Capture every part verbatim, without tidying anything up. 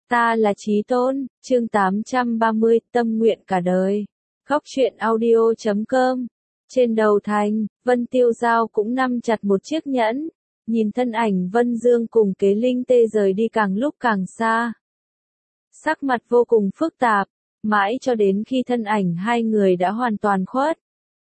Ta là Chí Tôn, chương tám trăm ba mươi, tâm nguyện cả đời. Góc truyện audio chấm com. Trên đầu thành, Vân Tiêu Giao cũng nắm chặt một chiếc nhẫn, nhìn thân ảnh Vân Dương cùng Kế Linh Tê rời đi càng lúc càng xa. Sắc mặt vô cùng phức tạp, mãi cho đến khi thân ảnh hai người đã hoàn toàn khuất.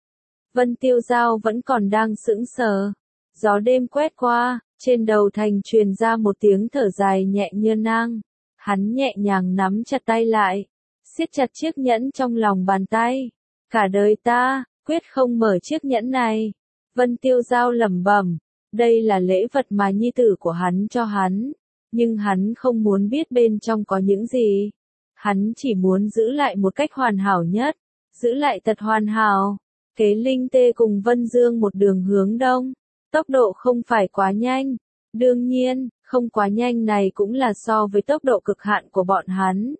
Vân Tiêu Giao vẫn còn đang sững sờ. Gió đêm quét qua, trên đầu thành truyền ra một tiếng thở dài nhẹ như nang. Hắn nhẹ nhàng nắm chặt tay lại, siết chặt chiếc nhẫn trong lòng bàn tay. Cả đời ta, quyết không mở chiếc nhẫn này. Vân Tiêu Giao lẩm bẩm, đây là lễ vật mà nhi tử của hắn cho hắn. Nhưng hắn không muốn biết bên trong có những gì. Hắn chỉ muốn giữ lại một cách hoàn hảo nhất, giữ lại thật hoàn hảo. Kế Linh Tê cùng Vân Dương một đường hướng đông, tốc độ không phải quá nhanh. Đương nhiên, không quá nhanh này cũng là so với tốc độ cực hạn của bọn hắn.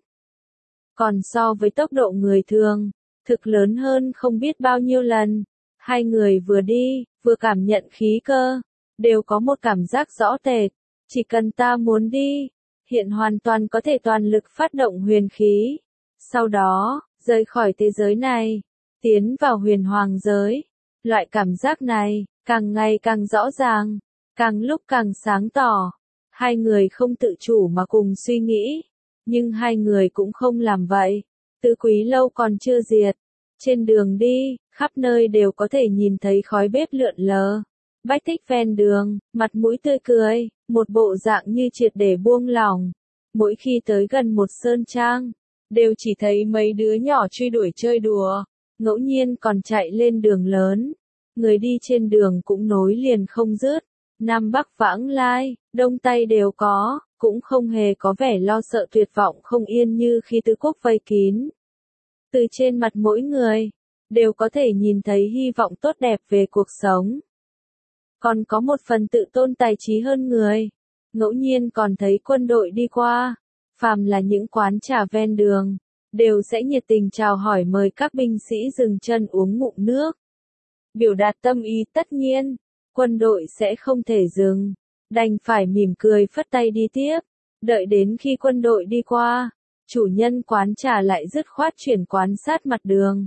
Còn so với tốc độ người thường, thực lớn hơn không biết bao nhiêu lần. Hai người vừa đi, vừa cảm nhận khí cơ, đều có một cảm giác rõ rệt. Chỉ cần ta muốn đi, hiện hoàn toàn có thể toàn lực phát động huyền khí. Sau đó, rời khỏi thế giới này, tiến vào huyền hoàng giới. Loại cảm giác này, càng ngày càng rõ ràng, càng lúc càng sáng tỏ. Hai người không tự chủ mà cùng suy nghĩ, nhưng hai người cũng không làm vậy. Tứ Quý Lâu còn chưa diệt. Trên đường đi, khắp nơi đều có thể nhìn thấy khói bếp lượn lờ. Bách Tích ven đường, mặt mũi tươi cười, một bộ dạng như triệt để buông lỏng. Mỗi khi tới gần một sơn trang, đều chỉ thấy mấy đứa nhỏ truy đuổi chơi đùa, ngẫu nhiên còn chạy lên đường lớn. Người đi trên đường cũng nối liền không dứt, Nam Bắc vãng lai, Đông Tây đều có, cũng không hề có vẻ lo sợ tuyệt vọng không yên như khi tứ quốc vây kín. Từ trên mặt mỗi người, đều có thể nhìn thấy hy vọng tốt đẹp về cuộc sống. Còn có một phần tự tôn tài trí hơn người. Ngẫu nhiên còn thấy quân đội đi qua, phàm là những quán trà ven đường, đều sẽ nhiệt tình chào hỏi mời các binh sĩ dừng chân uống ngụm nước. Biểu đạt tâm ý tất nhiên, quân đội sẽ không thể dừng, đành phải mỉm cười phất tay đi tiếp. Đợi đến khi quân đội đi qua, chủ nhân quán trà lại dứt khoát chuyển quán sát mặt đường.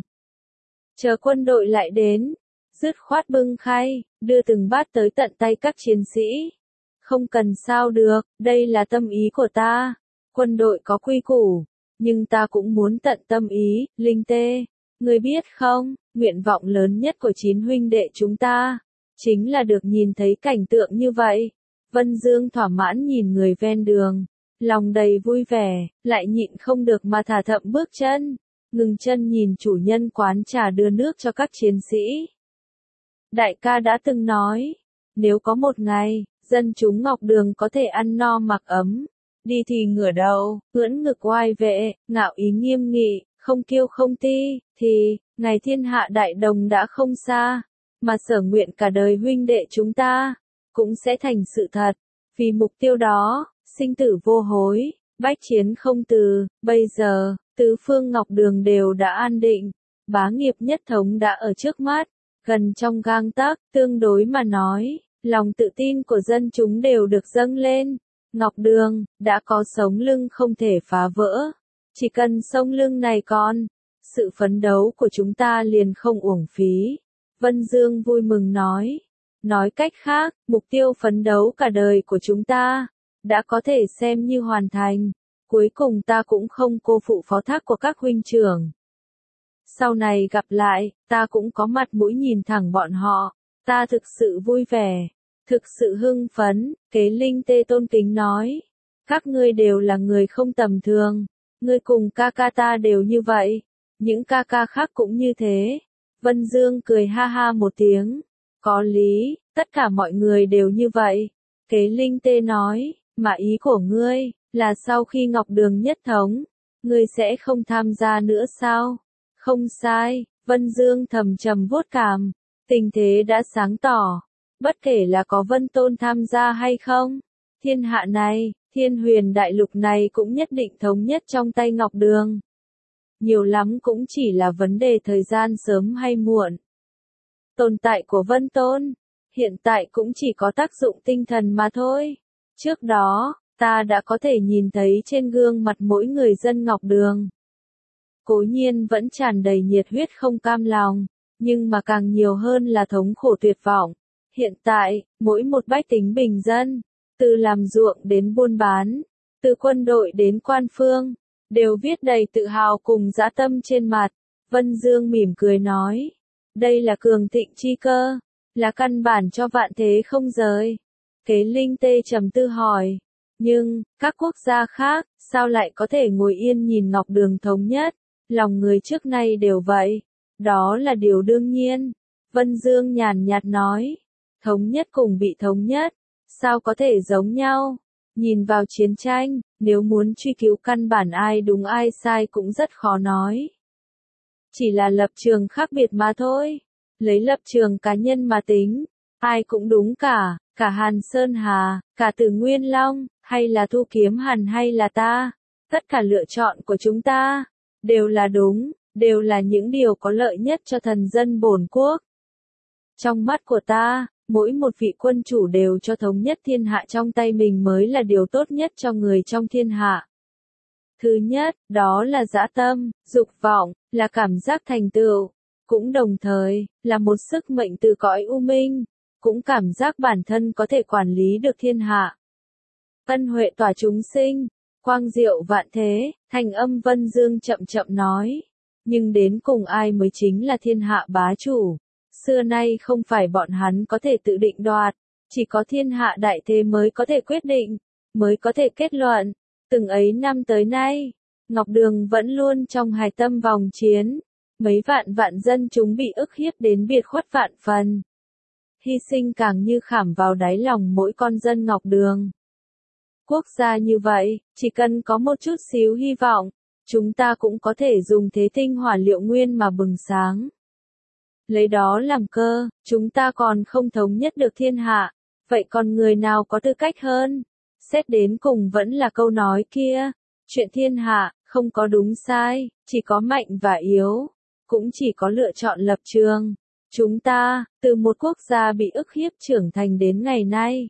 Chờ quân đội lại đến, dứt khoát bưng khay, đưa từng bát tới tận tay các chiến sĩ. Không cần sao được, đây là tâm ý của ta. Quân đội có quy củ, nhưng ta cũng muốn tận tâm ý. Linh Tê, ngươi biết không, nguyện vọng lớn nhất của chín huynh đệ chúng ta, chính là được nhìn thấy cảnh tượng như vậy. Vân Dương thỏa mãn nhìn người ven đường, lòng đầy vui vẻ, lại nhịn không được mà thả thậm bước chân, ngừng chân nhìn chủ nhân quán trà đưa nước cho các chiến sĩ. Đại ca đã từng nói, nếu có một ngày, dân chúng Ngọc Đường có thể ăn no mặc ấm, đi thì ngửa đầu, ưỡn ngực oai vệ, ngạo ý nghiêm nghị, không kiêu không ti, thì, ngày thiên hạ đại đồng đã không xa, mà sở nguyện cả đời huynh đệ chúng ta, cũng sẽ thành sự thật. Vì mục tiêu đó, sinh tử vô hối, bách chiến không từ. Bây giờ, tứ phương Ngọc Đường đều đã an định, bá nghiệp nhất thống đã ở trước mắt, gần trong gang tấc. Tương đối mà nói, lòng tự tin của dân chúng đều được dâng lên. Ngọc Đường đã có sống lưng không thể phá vỡ. Chỉ cần sống lưng này còn, sự phấn đấu của chúng ta liền không uổng phí. Vân Dương vui mừng nói. Nói cách khác, mục tiêu phấn đấu cả đời của chúng ta, đã có thể xem như hoàn thành. Cuối cùng ta cũng không cô phụ phó thác của các huynh trưởng. Sau này gặp lại, ta cũng có mặt mũi nhìn thẳng bọn họ. Ta thực sự vui vẻ, thực sự hưng phấn. Kế Linh Tê tôn kính nói. Các ngươi đều là người không tầm thường. Ngươi cùng ca ca ta đều như vậy. Những ca ca khác cũng như thế. Vân Dương cười ha ha một tiếng. Có lý, tất cả mọi người đều như vậy. Kế Linh Tê nói, mà ý của ngươi, là sau khi Ngọc Đường nhất thống, ngươi sẽ không tham gia nữa sao? Không sai, Vân Dương thầm trầm vuốt cằm, tình thế đã sáng tỏ. Bất kể là có Vân Tôn tham gia hay không, thiên hạ này, thiên huyền đại lục này cũng nhất định thống nhất trong tay Ngọc Đường. Nhiều lắm cũng chỉ là vấn đề thời gian sớm hay muộn. Tồn tại của Vân Tôn, hiện tại cũng chỉ có tác dụng tinh thần mà thôi. Trước đó, ta đã có thể nhìn thấy trên gương mặt mỗi người dân Ngọc Đường. Cố nhiên vẫn tràn đầy nhiệt huyết không cam lòng, nhưng mà càng nhiều hơn là thống khổ tuyệt vọng. Hiện tại, mỗi một bách tính bình dân, từ làm ruộng đến buôn bán, từ quân đội đến quan phương, đều viết đầy tự hào cùng dã tâm trên mặt. Vân Dương mỉm cười nói, đây là cường thịnh chi cơ, là căn bản cho vạn thế không rời. Kế Linh Tê trầm tư hỏi, nhưng, các quốc gia khác, sao lại có thể ngồi yên nhìn Ngọc Đường thống nhất, lòng người trước nay đều vậy, đó là điều đương nhiên. Vân Dương nhàn nhạt nói, thống nhất cùng bị thống nhất, sao có thể giống nhau? Nhìn vào chiến tranh, nếu muốn truy cứu căn bản ai đúng ai sai cũng rất khó nói. Chỉ là lập trường khác biệt mà thôi. Lấy lập trường cá nhân mà tính, ai cũng đúng cả, cả Hàn Sơn Hà, cả Từ Nguyên Long, hay là Thu Kiếm Hàn hay là ta. Tất cả lựa chọn của chúng ta, đều là đúng, đều là những điều có lợi nhất cho thần dân bổn quốc. Trong mắt của ta, mỗi một vị quân chủ đều cho thống nhất thiên hạ trong tay mình mới là điều tốt nhất cho người trong thiên hạ. Thứ nhất, đó là dã tâm, dục vọng, là cảm giác thành tựu, cũng đồng thời, là một sức mệnh từ cõi u minh, cũng cảm giác bản thân có thể quản lý được thiên hạ. Ân huệ tỏa chúng sinh, quang diệu vạn thế, thanh âm Vân Dương chậm chậm nói. Nhưng đến cùng ai mới chính là thiên hạ bá chủ? Xưa nay không phải bọn hắn có thể tự định đoạt, chỉ có thiên hạ đại thế mới có thể quyết định, mới có thể kết luận. Từng ấy năm tới nay, Ngọc Đường vẫn luôn trong hài tâm vòng chiến, mấy vạn vạn dân chúng bị ức hiếp đến biệt khuất vạn phần. Hy sinh càng như khảm vào đáy lòng mỗi con dân Ngọc Đường. Quốc gia như vậy, chỉ cần có một chút xíu hy vọng, chúng ta cũng có thể dùng thế tinh hỏa liệu nguyên mà bừng sáng. Lấy đó làm cơ, chúng ta còn không thống nhất được thiên hạ, vậy còn người nào có tư cách hơn? Xét đến cùng vẫn là câu nói kia, chuyện thiên hạ, không có đúng sai, chỉ có mạnh và yếu, cũng chỉ có lựa chọn lập trường. Chúng ta, từ một quốc gia bị ức hiếp trưởng thành đến ngày nay,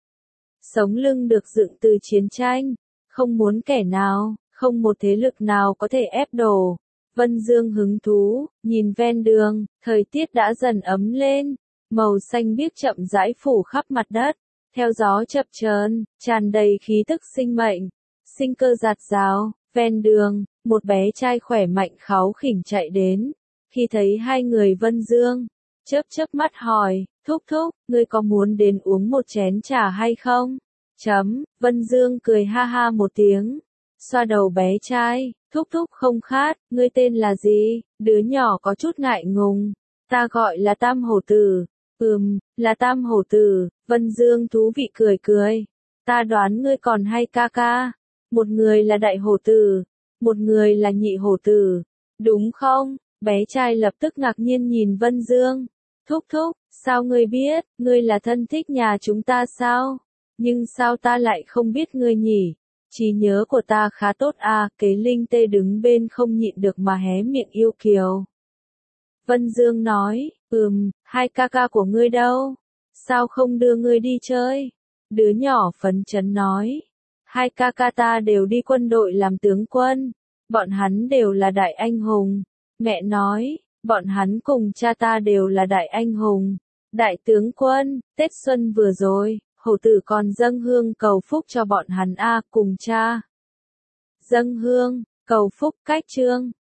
sống lưng được dựng từ chiến tranh, không muốn kẻ nào, không một thế lực nào có thể ép đổ. Vân Dương hứng thú, nhìn ven đường, thời tiết đã dần ấm lên, màu xanh biếc chậm rãi phủ khắp mặt đất, theo gió chập chờn, tràn đầy khí tức sinh mệnh, sinh cơ dạt dào. Ven đường, một bé trai khỏe mạnh kháu khỉnh chạy đến, khi thấy hai người Vân Dương, chớp chớp mắt hỏi, thúc thúc, ngươi có muốn đến uống một chén trà hay không? Chấm, Vân Dương cười ha ha một tiếng, xoa đầu bé trai, thúc thúc không khát, ngươi tên là gì? Đứa nhỏ có chút ngại ngùng, ta gọi là Tam Hổ Tử. Ừm, là Tam Hổ Tử. Vân Dương thú vị cười cười, ta đoán ngươi còn hay ca ca, một người là Đại Hổ Tử, một người là Nhị Hổ Tử, đúng không? Bé trai lập tức ngạc nhiên nhìn Vân Dương, thúc thúc, sao ngươi biết, ngươi là thân thích nhà chúng ta sao? Nhưng sao ta lại không biết ngươi nhỉ? Trí nhớ của ta khá tốt à, Kế Linh Tê đứng bên không nhịn được mà hé miệng yêu kiều. Vân Dương nói, ừm, hai ca ca của ngươi đâu? Sao không đưa ngươi đi chơi? Đứa nhỏ phấn chấn nói, hai ca ca ta đều đi quân đội làm tướng quân, bọn hắn đều là đại anh hùng. Mẹ nói, bọn hắn cùng cha ta đều là đại anh hùng, đại tướng quân. Tết xuân vừa rồi, Hổ Tử còn dâng hương cầu phúc cho bọn hắn a, cùng cha. Dâng hương, cầu phúc cách chương.